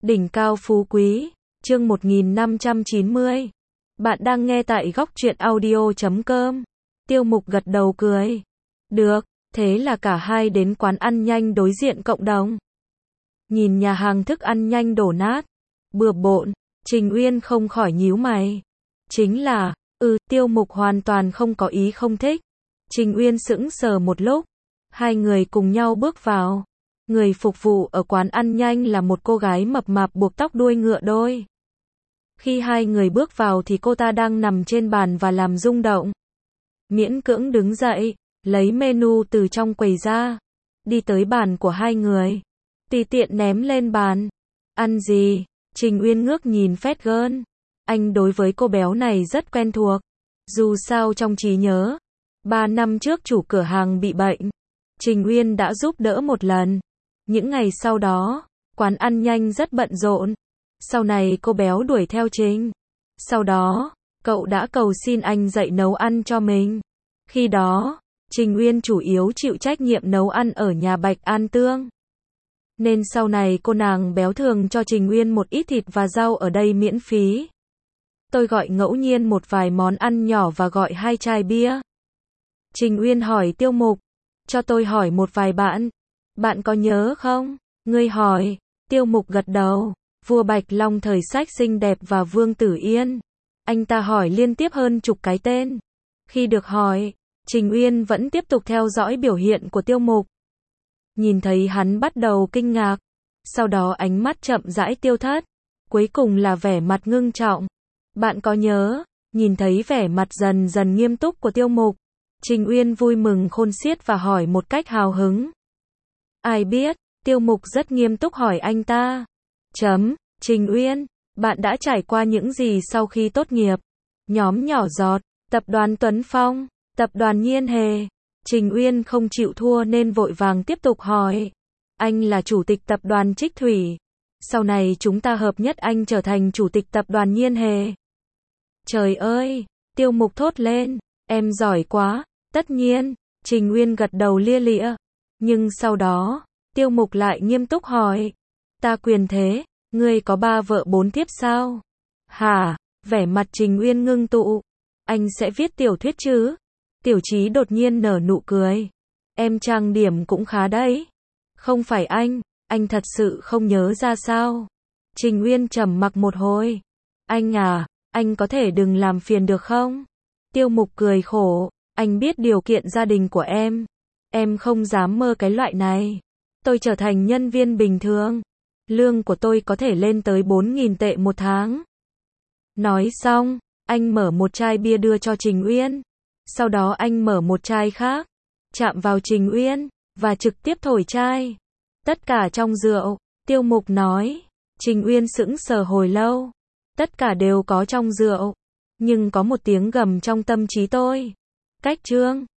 Đỉnh cao phú quý, chương 1590. Bạn đang nghe tại góc truyện audio.com. Tiêu Mục gật đầu cười. Được, thế là cả hai đến quán ăn nhanh đối diện cộng đồng. Nhìn nhà hàng thức ăn nhanh đổ nát, bừa bộn, Trình Uyên không khỏi nhíu mày. Chính là, Tiêu Mục hoàn toàn không có ý không thích. Trình Uyên sững sờ một lúc, hai người cùng nhau bước vào. Người phục vụ ở quán ăn nhanh là một cô gái mập mạp buộc tóc đuôi ngựa đôi. Khi hai người bước vào thì cô ta đang nằm trên bàn và làm rung động. Miễn cưỡng đứng dậy, lấy menu từ trong quầy ra, đi tới bàn của hai người, tùy tiện ném lên bàn. Ăn gì? Trình Uyên ngước nhìn Fergus. Anh đối với cô béo này rất quen thuộc. Dù sao trong trí nhớ, 3 năm trước chủ cửa hàng bị bệnh, Trình Uyên đã giúp đỡ một lần. Những ngày sau đó, quán ăn nhanh rất bận rộn. Sau này cô béo đuổi theo Trình. Sau đó, cậu đã cầu xin anh dạy nấu ăn cho mình. Khi đó, Trình Uyên chủ yếu chịu trách nhiệm nấu ăn ở nhà Bạch An Tương. Nên sau này cô nàng béo thường cho Trình Uyên một ít thịt và rau ở đây miễn phí. Tôi gọi ngẫu nhiên một vài món ăn nhỏ và gọi 2 chai bia. Trình Uyên hỏi Tiêu Mục, cho tôi hỏi một vài bạn. Bạn có nhớ không? Ngươi hỏi. Tiêu Mục gật đầu. Vua Bạch Long thời sách xinh đẹp và Vương Tử Yên. Anh ta hỏi liên tiếp hơn chục cái tên. Khi được hỏi, Trình Uyên vẫn tiếp tục theo dõi biểu hiện của Tiêu Mục. Nhìn thấy hắn bắt đầu kinh ngạc, sau đó ánh mắt chậm rãi tiêu thất, cuối cùng là vẻ mặt ngưng trọng. Bạn có nhớ? Nhìn thấy vẻ mặt dần dần nghiêm túc của Tiêu Mục, Trình Uyên vui mừng khôn xiết và hỏi một cách hào hứng. Ai biết? Tiêu Mục rất nghiêm túc hỏi anh ta. Trình Uyên, bạn đã trải qua những gì sau khi tốt nghiệp? Nhóm nhỏ giọt, tập đoàn Tuấn Phong, tập đoàn Nhiên Hề. Trình Uyên không chịu thua nên vội vàng tiếp tục hỏi. Anh là chủ tịch tập đoàn Trích Thủy. Sau này chúng ta hợp nhất anh trở thành chủ tịch tập đoàn Nhiên Hề. Trời ơi! Tiêu Mục thốt lên. Em giỏi quá. Tất nhiên. Trình Uyên gật đầu lia lịa. Nhưng sau đó, Tiêu Mục lại nghiêm túc hỏi. Ta quyền thế, ngươi có 3 vợ 4 thiếp sao? Hả? Vẻ mặt Trình Uyên ngưng tụ. Anh sẽ viết tiểu thuyết chứ? Tiểu Chí đột nhiên nở nụ cười. Em trang điểm cũng khá đấy. Không phải anh thật sự không nhớ ra sao? Trình Uyên trầm mặc một hồi. Anh à, anh có thể đừng làm phiền được không? Tiêu Mục cười khổ. Anh biết điều kiện gia đình của em. Em không dám mơ cái loại này. Tôi trở thành nhân viên bình thường. Lương của tôi có thể lên tới 4.000 tệ một tháng. Nói xong, anh mở một chai bia đưa cho Trình Uyên. Sau đó anh mở một chai khác, chạm vào Trình Uyên, và trực tiếp thổi chai. Tất cả trong rượu, Tiêu Mục nói. Trình Uyên sững sờ hồi lâu. Tất cả đều có trong rượu. Nhưng có một tiếng gầm trong tâm trí tôi. Cách chương.